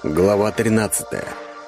Глава 13.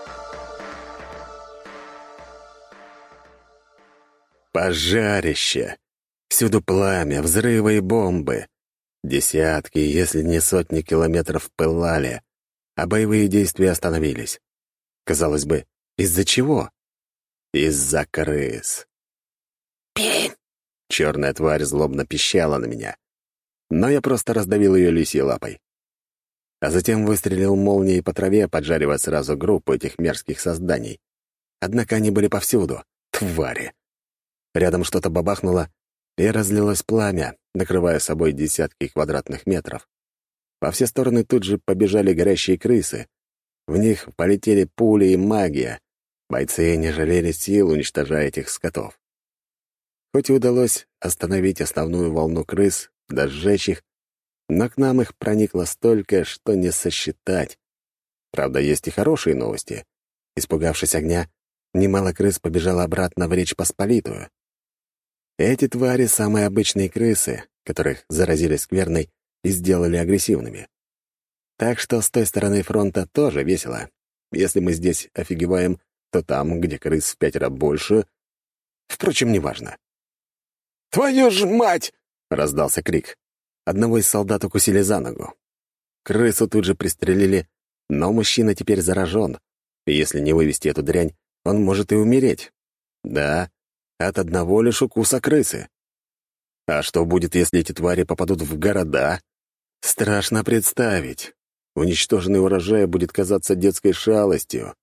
Пожарище. Всюду пламя, взрывы и бомбы. Десятки, если не сотни километров пылали, а боевые действия остановились. Казалось бы, из-за чего? Из-за крыс. «Пень!» — черная тварь злобно пищала на меня. Но я просто раздавил ее лисьей лапой. А затем выстрелил молнией по траве, поджаривая сразу группу этих мерзких созданий. Однако они были повсюду. Твари! Рядом что-то бабахнуло, и разлилось пламя, накрывая собой десятки квадратных метров. Во все стороны тут же побежали горящие крысы. В них полетели пули и магия. Бойцы не жалели сил, уничтожая этих скотов. Хоть и удалось остановить основную волну крыс, да сжечь их, но к нам их проникло столько, что не сосчитать. Правда, есть и хорошие новости. Испугавшись огня, немало крыс побежало обратно в Речь Посполитую. Эти твари — самые обычные крысы, которых заразили скверной и сделали агрессивными. Так что с той стороны фронта тоже весело. Если мы здесь офигеваем, то там, где крыс в 5 раз больше... Впрочем, неважно. «Твою ж мать!» — раздался крик. Одного из солдат укусили за ногу. Крысу тут же пристрелили, но мужчина теперь заражен, и если не вывести эту дрянь, он может и умереть. Да, от одного лишь укуса крысы. А что будет, если эти твари попадут в города? Страшно представить. Уничтоженный урожай будет казаться детской шалостью.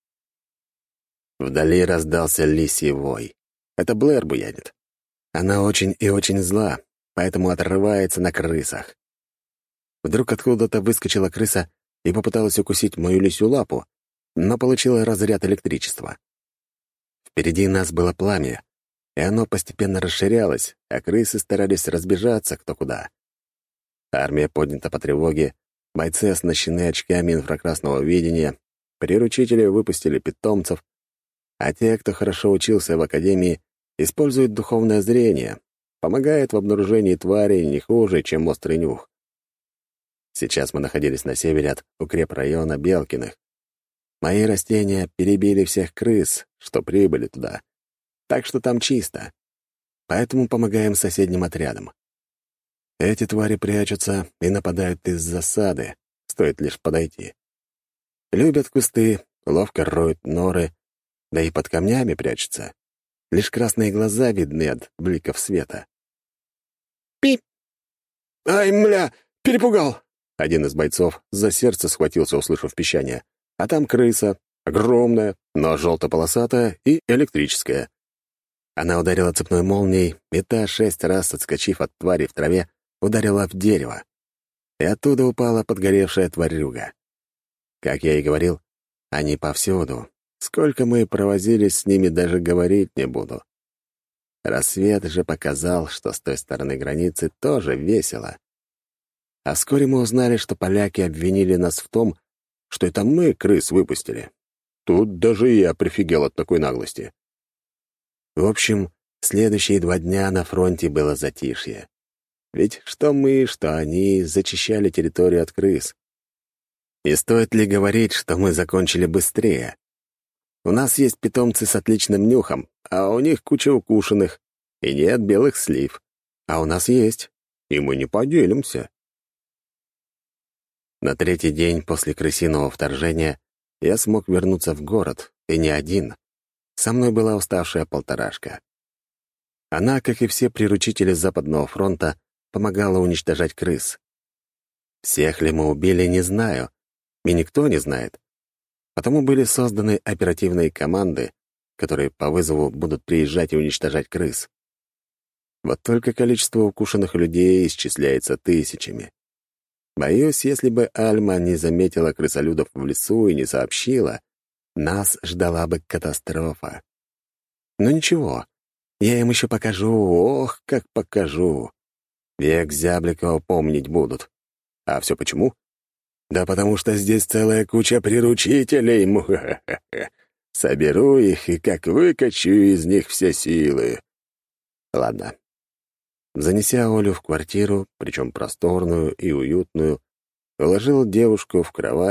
Вдали раздался лисий вой. Это Блэр буянит. Она очень и очень зла, поэтому отрывается на крысах. Вдруг откуда-то выскочила крыса и попыталась укусить мою лисью лапу, но получила разряд электричества. Впереди нас было пламя, и оно постепенно расширялось, а крысы старались разбежаться кто куда. Армия поднята по тревоге, бойцы оснащены очками инфракрасного видения, приручители выпустили питомцев, а те, кто хорошо учился в академии, используют духовное зрение, помогает в обнаружении тварей не хуже, чем острый нюх. Сейчас мы находились на севере от укрепрайона Белкиных. Мои растения перебили всех крыс, что прибыли туда, так что там чисто. Поэтому помогаем соседним отрядам. Эти твари прячутся и нападают из засады, стоит лишь подойти. Любят кусты, ловко роют норы, да и под камнями прячутся. Лишь красные глаза видны от бликов света. «Пип!» «Ай, мля, перепугал!» Один из бойцов за сердце схватился, услышав пищание. А там крыса, огромная, но желто-полосатая и электрическая. Она ударила цепной молнией, и та, 6 раз отскочив от твари в траве, ударила в дерево. И оттуда упала подгоревшая тварюга. Как я и говорил, они повсюду. Сколько мы провозились с ними, даже говорить не буду. Рассвет же показал, что с той стороны границы тоже весело. А вскоре мы узнали, что поляки обвинили нас в том, что это мы крыс выпустили. Тут даже я прифигел от такой наглости. В общем, следующие 2 дня на фронте было затишье. Ведь что мы, что они зачищали территорию от крыс. И стоит ли говорить, что мы закончили быстрее? У нас есть питомцы с отличным нюхом, а у них куча укушенных, и нет белых слив. А у нас есть, и мы не поделимся. На 3-й день после крысиного вторжения я смог вернуться в город, и не один. Со мной была уставшая полторашка. Она, как и все приручители Западного фронта, помогала уничтожать крыс. Всех ли мы убили, не знаю, и никто не знает. Потому были созданы оперативные команды, которые по вызову будут приезжать и уничтожать крыс. Вот только количество укушенных людей исчисляется тысячами. Боюсь, если бы Альма не заметила крысолюдов в лесу и не сообщила, нас ждала бы катастрофа. Но ничего, я им еще покажу, ох, как покажу. Век Зябликова помнить будут. А все почему? Да потому что здесь целая куча приручителей, муха-ха-ха. Соберу их и как выкачу из них все силы. Ладно. Занеся Олю в квартиру, причем просторную и уютную, уложил девушку в кровать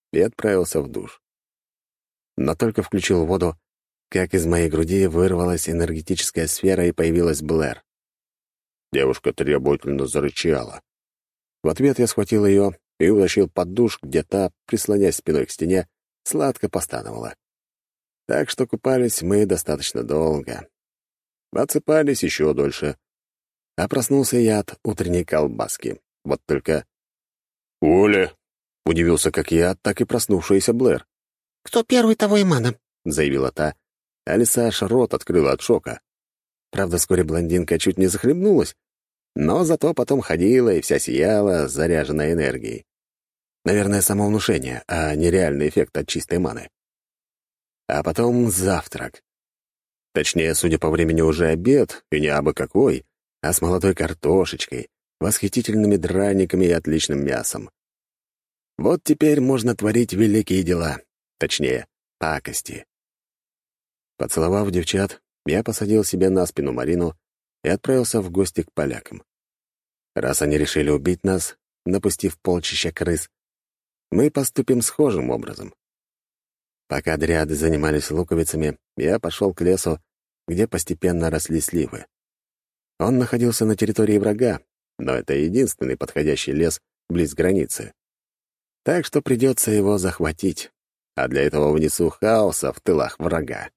и отправился в душ. Но только включил воду, как из моей груди вырвалась энергетическая сфера и появилась Блэр. Девушка требовательно зарычала. В ответ я схватил ее и утащил под душ, где та, прислонясь спиной к стене, сладко постановала. Так что купались мы достаточно долго. Отсыпались еще дольше. А проснулся я от утренней колбаски. Вот только... «Оля!» — удивился как я, так и проснувшаяся Блэр. «Кто первый, того и мана», — заявила та, а лиса аж рот открыла от шока. Правда, вскоре блондинка чуть не захлебнулась, но зато потом ходила и вся сияла, заряженная энергией. Наверное, самовнушение, а не реальный эффект от чистой маны. А потом завтрак. Точнее, судя по времени, уже обед, и не абы какой, а с молодой картошечкой, восхитительными драниками и отличным мясом. Вот теперь можно творить великие дела, точнее, пакости. Поцеловав девчат, я посадил себе на спину Марину и отправился в гости к полякам. Раз они решили убить нас, напустив полчища крыс, мы поступим схожим образом. Пока дриады занимались луковицами, я пошел к лесу, где постепенно росли сливы. Он находился на территории врага, но это единственный подходящий лес близ границы. Так что придется его захватить, а для этого внесу хаоса в тылах врага.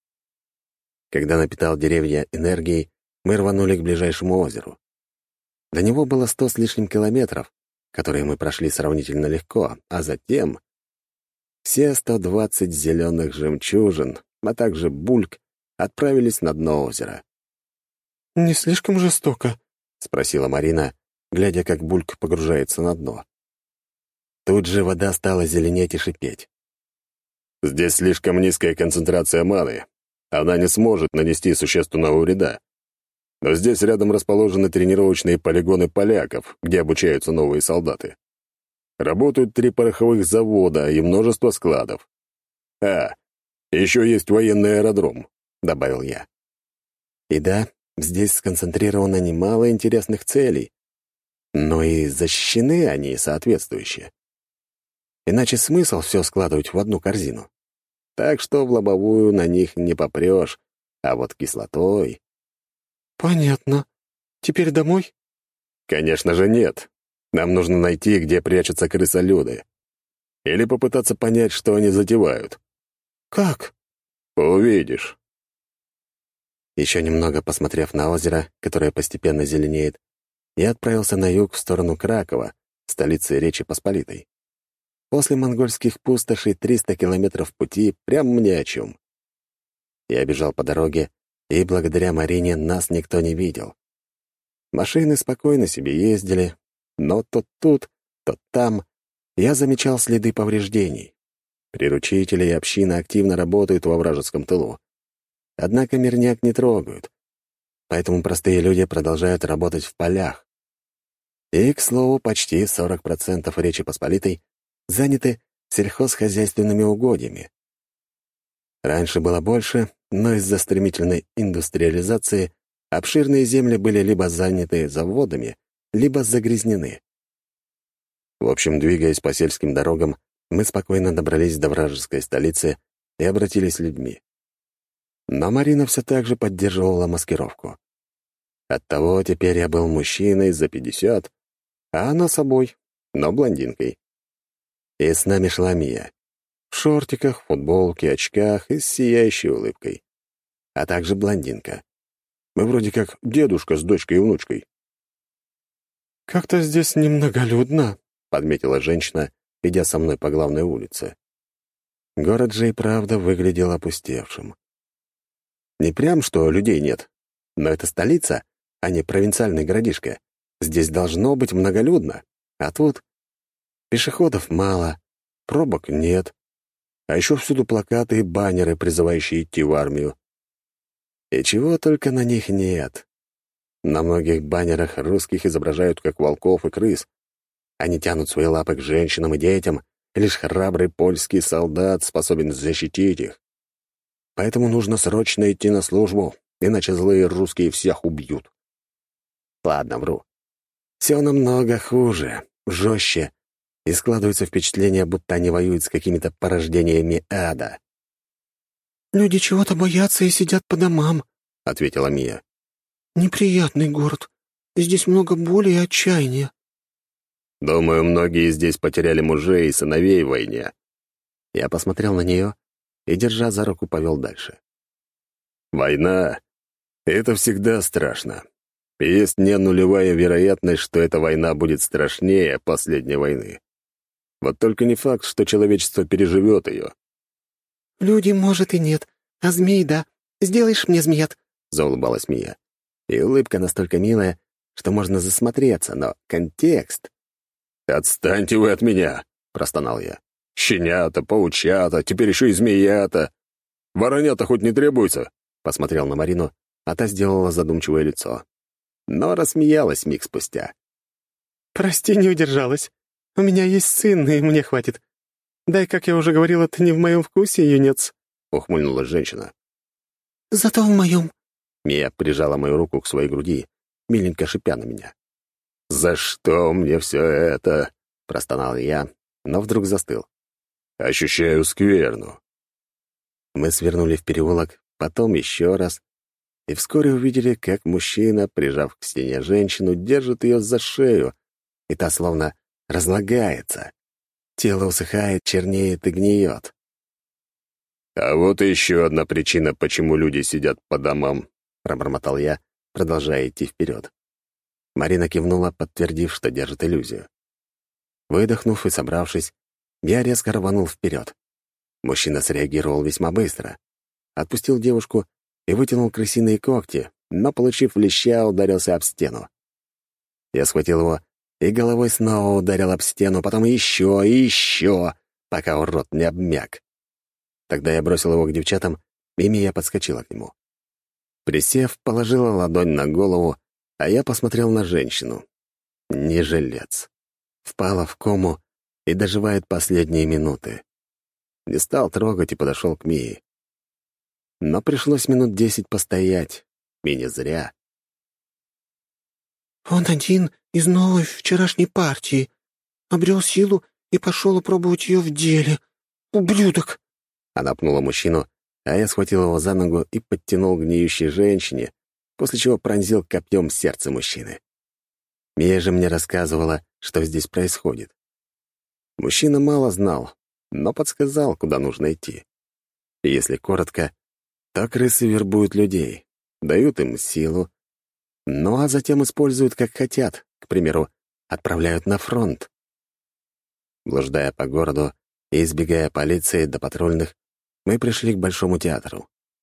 Когда напитал деревья энергией, мы рванули к ближайшему озеру. До него было 100 с лишним километров, которые мы прошли сравнительно легко, а затем все 120 зеленых жемчужин, а также бульк, отправились на дно озера. «Не слишком жестоко?» — спросила Марина, глядя, как бульк погружается на дно. Тут же вода стала зеленеть и шипеть. «Здесь слишком низкая концентрация маны. Она не сможет нанести существенного вреда. Но здесь рядом расположены тренировочные полигоны поляков, где обучаются новые солдаты. Работают 3 пороховых завода и множество складов. Еще есть военный аэродром», — добавил я. И да, здесь сконцентрировано немало интересных целей, но и защищены они соответствующе. Иначе смысл все складывать в одну корзину. Так что в лобовую на них не попрешь, а вот кислотой... «Понятно. Теперь домой?» «Конечно же нет. Нам нужно найти, где прячутся крысолюды. Или попытаться понять, что они затевают». «Как?» «Увидишь». Еще немного посмотрев на озеро, которое постепенно зеленеет, я отправился на юг в сторону Кракова, столицы Речи Посполитой. После монгольских пустошей 300 километров пути прям мне о чем. Я бежал по дороге, и благодаря Марине нас никто не видел. Машины спокойно себе ездили, но то тут, то там я замечал следы повреждений. Приручители и община активно работают во вражеском тылу. Однако мирняк не трогают, поэтому простые люди продолжают работать в полях. И, к слову, почти 40% Речи Посполитой заняты сельхозхозяйственными угодьями. Раньше было больше, но из-за стремительной индустриализации обширные земли были либо заняты заводами, либо загрязнены. В общем, двигаясь по сельским дорогам, мы спокойно добрались до вражеской столицы и обратились с людьми. Но Марина все так же поддерживала маскировку. Оттого теперь я был мужчиной за 50, а она собой, но блондинкой. И с нами шла Мия. В шортиках, футболке, очках и с сияющей улыбкой. А также блондинка. Мы вроде как дедушка с дочкой и внучкой. «Как-то здесь немноголюдно», — подметила женщина, идя со мной по главной улице. Город же и правда выглядел опустевшим. Не прям, что людей нет, но это столица, а не провинциальный городишко. Здесь должно быть многолюдно, а тут пешеходов мало, пробок нет, а еще всюду плакаты и баннеры, призывающие идти в армию. И чего только на них нет. На многих баннерах русских изображают как волков и крыс. Они тянут свои лапы к женщинам и детям, и лишь храбрый польский солдат способен защитить их. Поэтому нужно срочно идти на службу, иначе злые русские всех убьют. Ладно, вру. Все намного хуже, жестче и складывается впечатление, будто они воюют с какими-то порождениями ада. «Люди чего-то боятся и сидят по домам», — ответила Мия. «Неприятный город. Здесь много боли и отчаяния». «Думаю, многие здесь потеряли мужей и сыновей в войне». Я посмотрел на нее и, держа за руку, повел дальше. «Война — это всегда страшно. Есть не нулевая вероятность, что эта война будет страшнее последней войны. Вот только не факт, что человечество переживет ее». «Люди, может, и нет, а змей — да. Сделаешь мне змеят?» — заулыбалась Мия. И улыбка настолько милая, что можно засмотреться, но контекст... «Отстаньте вы от меня!» — простонал я. «Щенята, паучата, теперь еще и змеята. Воронята хоть не требуется?» — посмотрел на Марину, а та сделала задумчивое лицо. Но рассмеялась миг спустя. «Прости, не удержалась. У меня есть сын, и мне хватит. Да и, как я уже говорила, ты не в моем вкусе, юнец», — ухмыльнулась женщина. «Зато в моем». Мия прижала мою руку к своей груди, миленько шипя на меня. «За что мне все это?» — простонал я, но вдруг застыл. «Ощущаю скверну». Мы свернули в переулок, потом еще раз, и вскоре увидели, как мужчина, прижав к стене женщину, держит ее за шею, и та словно разлагается. Тело усыхает, чернеет и гниет. «А вот и еще одна причина, почему люди сидят по домам», — пробормотал я, продолжая идти вперед. Марина кивнула, подтвердив, что держит иллюзию. Выдохнув и собравшись, я резко рванул вперед. Мужчина среагировал весьма быстро. Отпустил девушку и вытянул крысиные когти, но, получив леща, ударился об стену. Я схватил его и головой снова ударил об стену, потом еще и еще, пока урод не обмяк. Тогда я бросил его к девчатам, и Мия подскочила к нему. Присев, положила ладонь на голову, а я посмотрел на женщину. Не жилец. Впала в кому и доживает последние минуты. Не стал трогать и подошел к Мии. Но пришлось минут 10 постоять, и не зря. «Он один из новой вчерашней партии. Обрел силу и пошел опробовать ее в деле. Ублюдок!» Она пнула мужчину, а я схватил его за ногу и подтянул к гниющей женщине, после чего пронзил копьем сердце мужчины. Мия же мне рассказывала, что здесь происходит. Мужчина мало знал, но подсказал, куда нужно идти. И если коротко, то крысы вербуют людей, дают им силу, ну а затем используют как хотят, к примеру, отправляют на фронт. Блуждая по городу и избегая полиции до патрульных, мы пришли к Большому театру.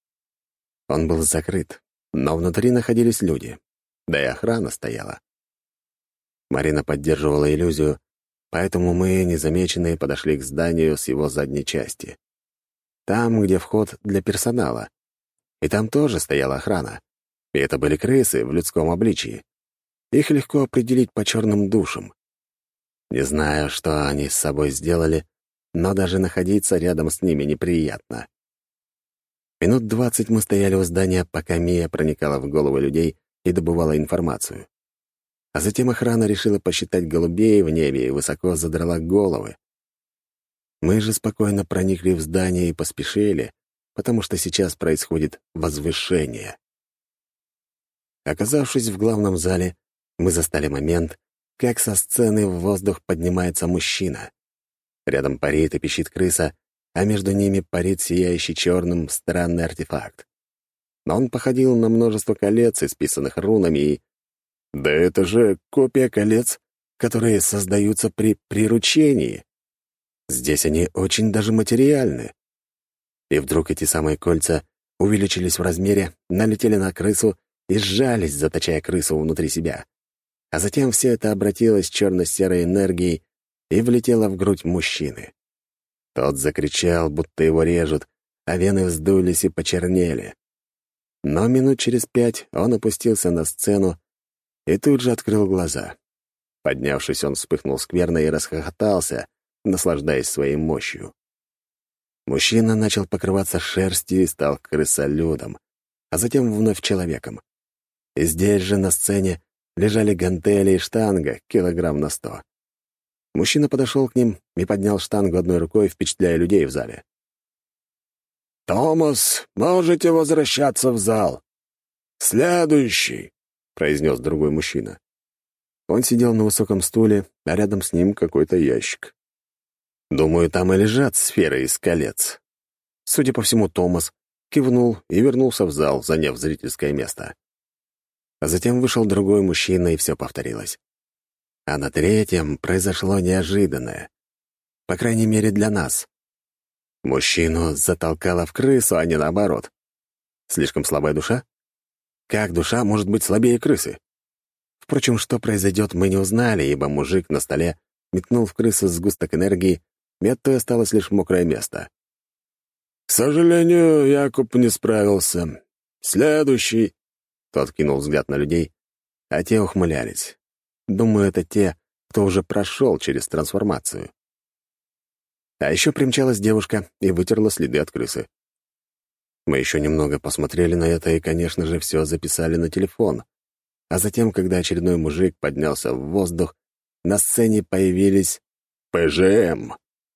Он был закрыт, но внутри находились люди, да и охрана стояла. Марина поддерживала иллюзию, поэтому мы, незамеченные, подошли к зданию с его задней части. Там, где вход для персонала. И там тоже стояла охрана. И это были крысы в людском обличии. Их легко определить по черным душам. Не знаю, что они с собой сделали, но даже находиться рядом с ними неприятно. Минут 20 мы стояли у здания, пока Мия проникала в головы людей и добывала информацию. А затем охрана решила посчитать голубей в небе и высоко задрала головы. Мы же спокойно проникли в здание и поспешили, потому что сейчас происходит возвышение. Оказавшись в главном зале, мы застали момент, как со сцены в воздух поднимается мужчина. Рядом парит и пищит крыса, а между ними парит сияющий черным странный артефакт. Но он походил на множество колец, исписанных рунами, и... Да это же копия колец, которые создаются при приручении. Здесь они очень даже материальны. И вдруг эти самые кольца увеличились в размере, налетели на крысу и сжались, заточая крысу внутри себя. А затем все это обратилось черно-серой энергией и влетело в грудь мужчины. Тот закричал, будто его режут, а вены вздулись и почернели. Но минут через 5 он опустился на сцену и тут же открыл глаза. Поднявшись, он вспыхнул скверно и расхохотался, наслаждаясь своей мощью. Мужчина начал покрываться шерстью и стал крысолюдом, а затем вновь человеком. И здесь же на сцене лежали гантели и штанга килограмм на 100. Мужчина подошел к ним и поднял штангу одной рукой, впечатляя людей в зале. «Томас, можете возвращаться в зал. Следующий», — произнес другой мужчина. Он сидел на высоком стуле, а рядом с ним какой-то ящик. Думаю, там и лежат сферы из колец. Судя по всему, Томас кивнул и вернулся в зал, заняв зрительское место. А затем вышел другой мужчина, и все повторилось. А на третьем произошло неожиданное. По крайней мере, для нас. Мужчину затолкало в крысу, а не наоборот. Слишком слабая душа? Как душа может быть слабее крысы? Впрочем, что произойдет, мы не узнали, ибо мужик на столе метнул в крысу сгусток энергии, и от той осталось лишь мокрое место. «К сожалению, Якуб не справился. Следующий». Тот кинул взгляд на людей, а те ухмылялись. Думаю, это те, кто уже прошел через трансформацию. А еще примчалась девушка и вытерла следы от крысы. Мы еще немного посмотрели на это и, конечно же, все записали на телефон. А затем, когда очередной мужик поднялся в воздух, на сцене появились ПЖМ.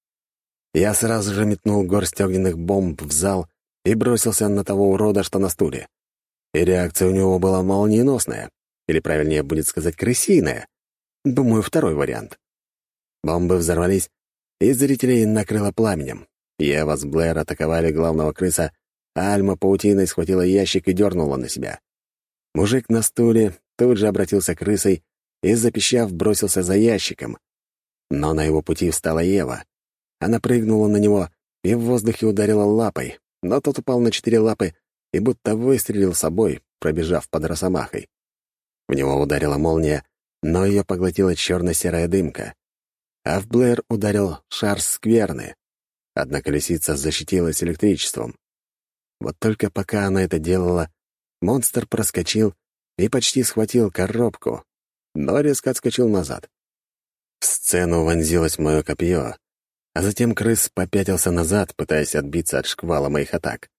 Я сразу же метнул горсть огненных бомб в зал и бросился на того урода, что на стуле. И реакция у него была молниеносная, или, правильнее будет сказать, крысиная. Думаю, второй вариант. Бомбы взорвались, и зрителей накрыло пламенем. Ева с Блэр атаковали главного крыса, а Альма паутиной схватила ящик и дернула на себя. Мужик на стуле тут же обратился крысой и, запищав, бросился за ящиком. Но на его пути встала Ева. Она прыгнула на него и в воздухе ударила лапой, но тот упал на 4 лапы и будто выстрелил собой, пробежав под росомахой. В него ударила молния, но ее поглотила черно-серая дымка. А в Блэр ударил шар скверны. Однако лисица защитилась электричеством. Вот только пока она это делала, монстр проскочил и почти схватил коробку, но резко отскочил назад. В сцену вонзилось мое копье, а затем крыс попятился назад, пытаясь отбиться от шквала моих атак.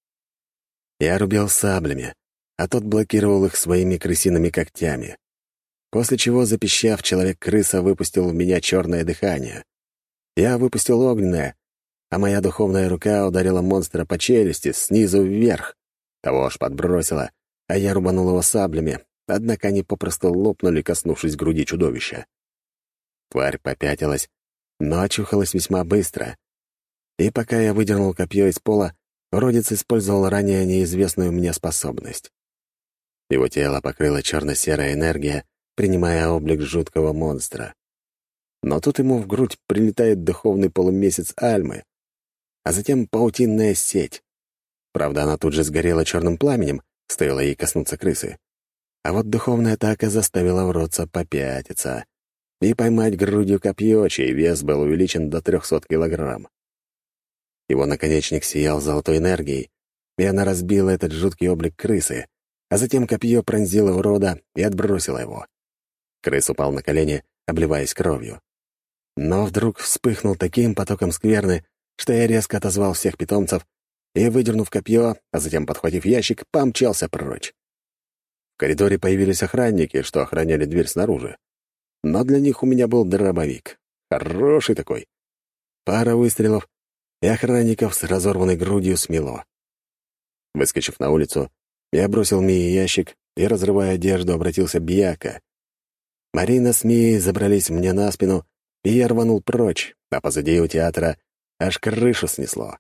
Я рубил саблями, а тот блокировал их своими крысиными когтями. После чего, запищав, человек-крыса выпустил в меня черное дыхание. Я выпустил огненное, а моя духовная рука ударила монстра по челюсти снизу вверх. Того аж подбросила, а я рубанул его саблями, однако они попросту лопнули, коснувшись груди чудовища. Тварь попятилась, но очухалась весьма быстро. И пока я выдернул копье из пола, уродец использовал ранее неизвестную мне способность. Его тело покрыла черно-серая энергия, принимая облик жуткого монстра. Но тут ему в грудь прилетает духовный полумесяц Альмы, а затем паутинная сеть. Правда, она тут же сгорела черным пламенем, стоило ей коснуться крысы. А вот духовная атака заставила уродца попятиться и поймать грудью копье, чей вес был увеличен до 300 килограмм. Его наконечник сиял золотой энергией, и она разбила этот жуткий облик крысы, а затем копье пронзило урода и отбросило его. Крыс упал на колени, обливаясь кровью. Но вдруг вспыхнул таким потоком скверны, что я резко отозвал всех питомцев и, выдернув копье, а затем, подхватив ящик, помчался прочь. В коридоре появились охранники, что охраняли дверь снаружи. Но для них у меня был дробовик. Хороший такой. Пара выстрелов, и охранников с разорванной грудью смело. Выскочив на улицу, я бросил Мии ящик и, разрывая одежду, обратился к Бьяка. Марина с Мией забрались мне на спину, и я рванул прочь, а позади у театра аж крышу снесло.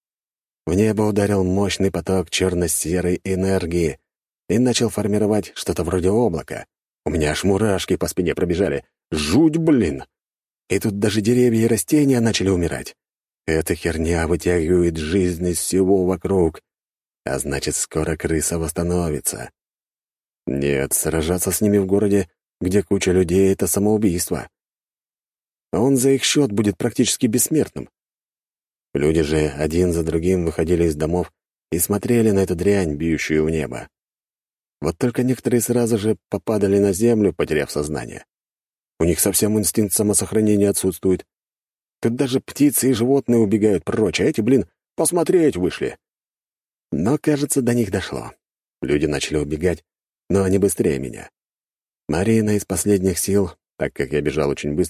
В небо ударил мощный поток черно-серой энергии и начал формировать что-то вроде облака. У меня аж мурашки по спине пробежали. Жуть, блин! И тут даже деревья и растения начали умирать. Эта херня вытягивает жизнь из всего вокруг, а значит, скоро крыса восстановится. Нет, сражаться с ними в городе, где куча людей — это самоубийство. Он за их счет будет практически бессмертным. Люди же один за другим выходили из домов и смотрели на эту дрянь, бьющую в небо. Вот только некоторые сразу же попадали на землю, потеряв сознание. У них совсем инстинкт самосохранения отсутствует. Тут даже птицы и животные убегают прочь, а эти, блин, посмотреть вышли. Но, кажется, до них дошло. Люди начали убегать, но они быстрее меня. Марина из последних сил, так как я бежал очень быстро,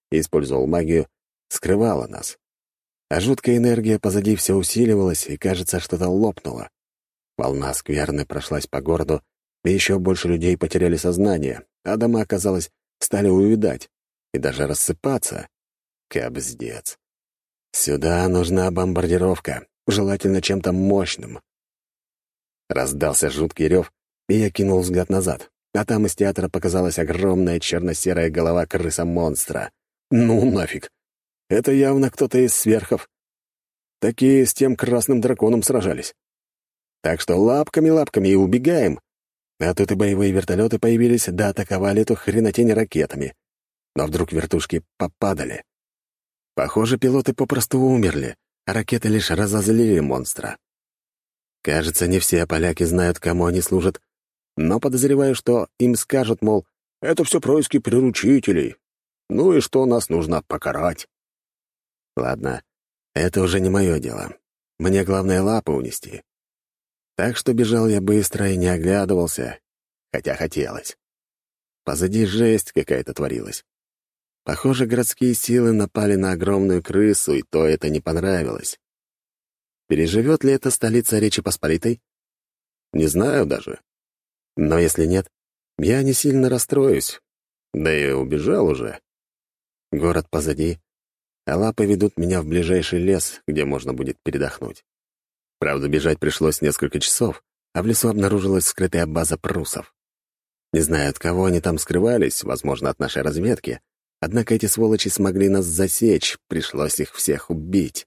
и использовал магию, скрывала нас. А жуткая энергия позади все усиливалась, и, кажется, что-то лопнуло. Волна скверны прошлась по городу, и еще больше людей потеряли сознание, а дома, казалось, стали увядать и даже рассыпаться. Кабздец. Сюда нужна бомбардировка, желательно чем-то мощным. Раздался жуткий рев, и я кинул взгляд назад, а там из театра показалась огромная черно-серая голова крыса-монстра. Ну нафиг! Это явно кто-то из сверхов. Такие с тем красным драконом сражались. Так что лапками-лапками и убегаем. А тут и боевые вертолеты появились, да атаковали эту хренотень ракетами. Но вдруг вертушки попадали. Похоже, пилоты попросту умерли, а ракеты лишь разозлили монстра. Кажется, не все поляки знают, кому они служат, но подозреваю, что им скажут, мол, это все происки приручителей. Ну и что нас нужно покарать? Ладно, это уже не мое дело. Мне главное лапы унести. Так что бежал я быстро и не оглядывался, хотя хотелось. Позади жесть какая-то творилась. Похоже, городские силы напали на огромную крысу, и то это не понравилось. Переживет ли это столица Речи Посполитой? Не знаю даже. Но если нет, я не сильно расстроюсь. Да и убежал уже. Город позади, а лапы ведут меня в ближайший лес, где можно будет передохнуть. Правда, бежать пришлось несколько часов, а в лесу обнаружилась скрытая база прусов. Не знаю, от кого они там скрывались, возможно, от нашей разведки, однако эти сволочи смогли нас засечь, пришлось их всех убить.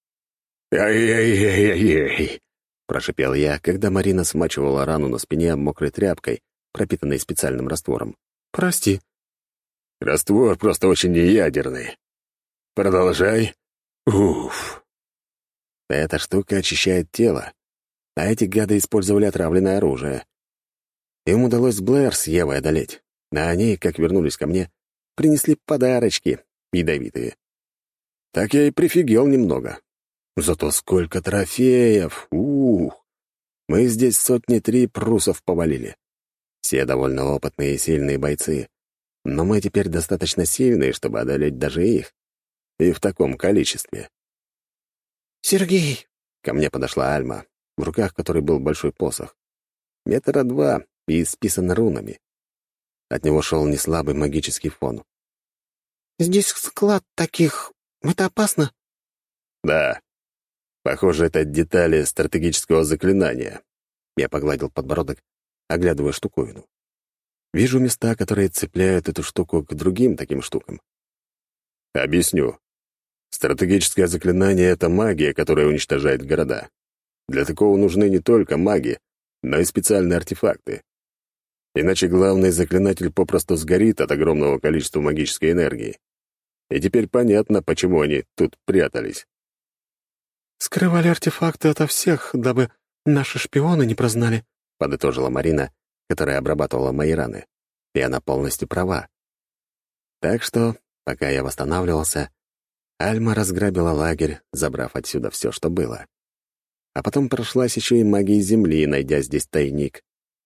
«Ай-яй-яй-яй-яй!» — прошипел я, когда Марина смачивала рану на спине мокрой тряпкой, пропитанной специальным раствором. «Прости». «Раствор просто очень неядерный. Продолжай. Уф». Эта штука очищает тело, а эти гады использовали отравленное оружие. Им удалось Блэр с Евой одолеть, а они, как вернулись ко мне, принесли подарочки ядовитые. Так я и прифигел немного. Зато сколько трофеев! Ух! Мы здесь 3 прусов повалили. Все довольно опытные и сильные бойцы, но мы теперь достаточно сильные, чтобы одолеть даже их. И в таком количестве. «Сергей!» — ко мне подошла Альма, в руках которой был большой посох. 2 метра и исписан рунами. От него шел неслабый магический фон. «Здесь склад таких. Это опасно?» «Да. Похоже, это детали стратегического заклинания». Я погладил подбородок, оглядывая штуковину. Вижу места, которые цепляют эту штуку к другим таким штукам. Объясню. Стратегическое заклинание — это магия, которая уничтожает города. Для такого нужны не только маги, но и специальные артефакты. Иначе главный заклинатель попросту сгорит от огромного количества магической энергии. И теперь понятно, почему они тут прятались. «Скрывали артефакты ото всех, дабы наши шпионы не прознали», — подытожила Марина, которая обрабатывала мои раны. И она полностью права. Так что, пока я восстанавливался, Альма разграбила лагерь, забрав отсюда все, что было. А потом прошлась еще и магией земли, найдя здесь тайник.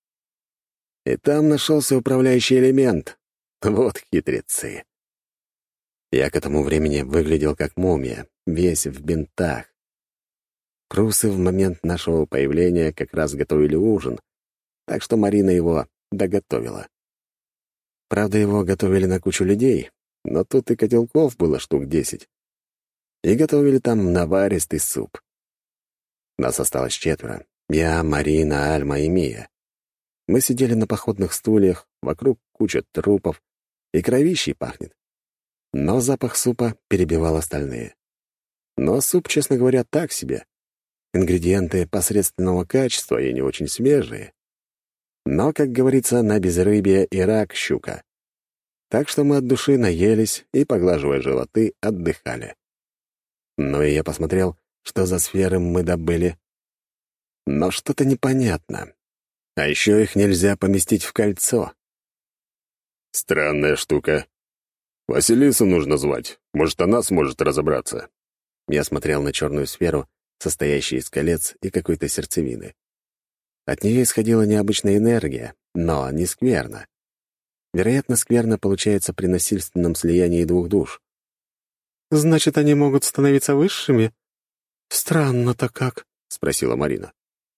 И там нашелся управляющий элемент. Вот хитрецы. Я к этому времени выглядел как мумия, весь в бинтах. Прусы в момент нашего появления как раз готовили ужин, так что Марина его доготовила. Правда, его готовили на кучу людей, но тут и котелков было штук 10. И готовили там наваристый суп. Нас осталось 4. Я, Марина, Альма и Мия. Мы сидели на походных стульях, вокруг куча трупов, и кровищей пахнет. Но запах супа перебивал остальные. Но суп, честно говоря, так себе. Ингредиенты посредственного качества и не очень свежие. Но, как говорится, на безрыбье и рак щука. Так что мы от души наелись и, поглаживая животы, отдыхали. Ну и я посмотрел, что за сферы мы добыли. Но что-то непонятно. А еще их нельзя поместить в кольцо. Странная штука. Василису нужно звать. Может, она сможет разобраться. Я смотрел на черную сферу, состоящую из колец и какой-то сердцевины. От нее исходила необычная энергия, но не скверно. Вероятно, скверно получается при насильственном слиянии 2 душ. Значит, они могут становиться высшими? Странно-то как, — спросила Марина.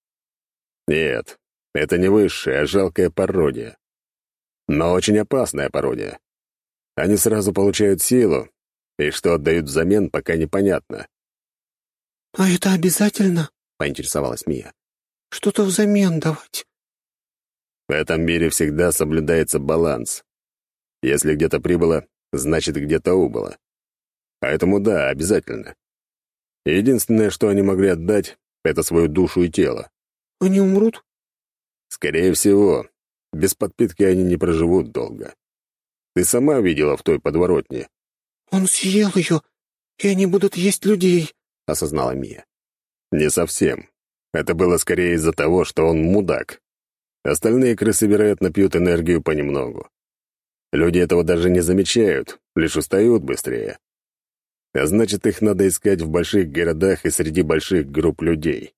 Нет, это не высшая, а жалкая пародия. Но очень опасная пародия. Они сразу получают силу, и что отдают взамен, пока непонятно. «А это обязательно?» — поинтересовалась Мия. «Что-то взамен давать?» В этом мире всегда соблюдается баланс. Если где-то прибыло, значит, где-то убыло. Поэтому да, обязательно. Единственное, что они могли отдать, — это свою душу и тело. «Они умрут?» Скорее всего, без подпитки они не проживут долго. Ты сама видела в той подворотне. «Он съел ее, и они будут есть людей», — осознала Мия. Не совсем. Это было скорее из-за того, что он мудак. Остальные крысы, вероятно, пьют энергию понемногу. Люди этого даже не замечают, лишь устают быстрее. А значит, их надо искать в больших городах и среди больших групп людей.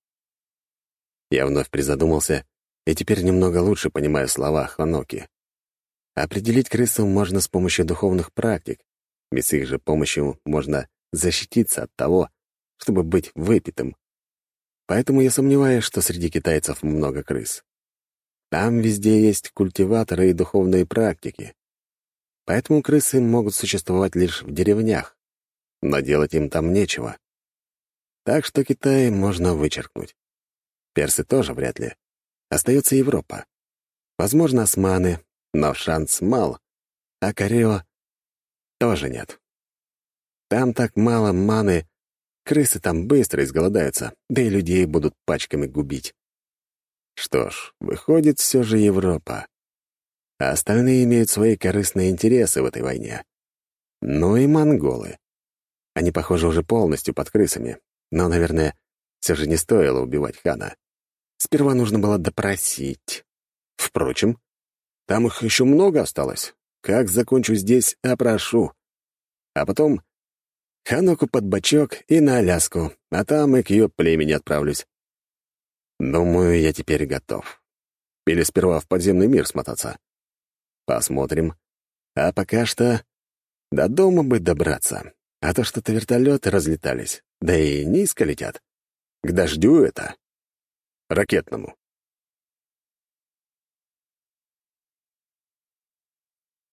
Я вновь призадумался, и теперь немного лучше понимаю слова Ханоки. Определить крысу можно с помощью духовных практик, ведь с их же помощью можно защититься от того, чтобы быть выпитым. Поэтому я сомневаюсь, что среди китайцев много крыс. Там везде есть культиваторы и духовные практики. Поэтому крысы могут существовать лишь в деревнях, но делать им там нечего. Так что Китай можно вычеркнуть. Персы тоже вряд ли. Остается Европа. Возможно, османы, но шанс мал, а Корео тоже нет. Там так мало маны, крысы там быстро изголодаются, да и людей будут пачками губить. Что ж, выходит, все же Европа. А остальные имеют свои корыстные интересы в этой войне. Ну и монголы. Они, похоже, уже полностью под крысами, но, наверное, все же не стоило убивать хана. Сперва нужно было допросить. Впрочем, там их еще много осталось. Как закончу здесь, опрошу. А потом Ханоку под бочок и на Аляску, а там и к ее племени отправлюсь. Думаю, я теперь готов. Или сперва в подземный мир смотаться. Посмотрим. А пока что до дома бы добраться. А то что-то вертолеты разлетались, да и низко летят. К дождю это. Ракетному.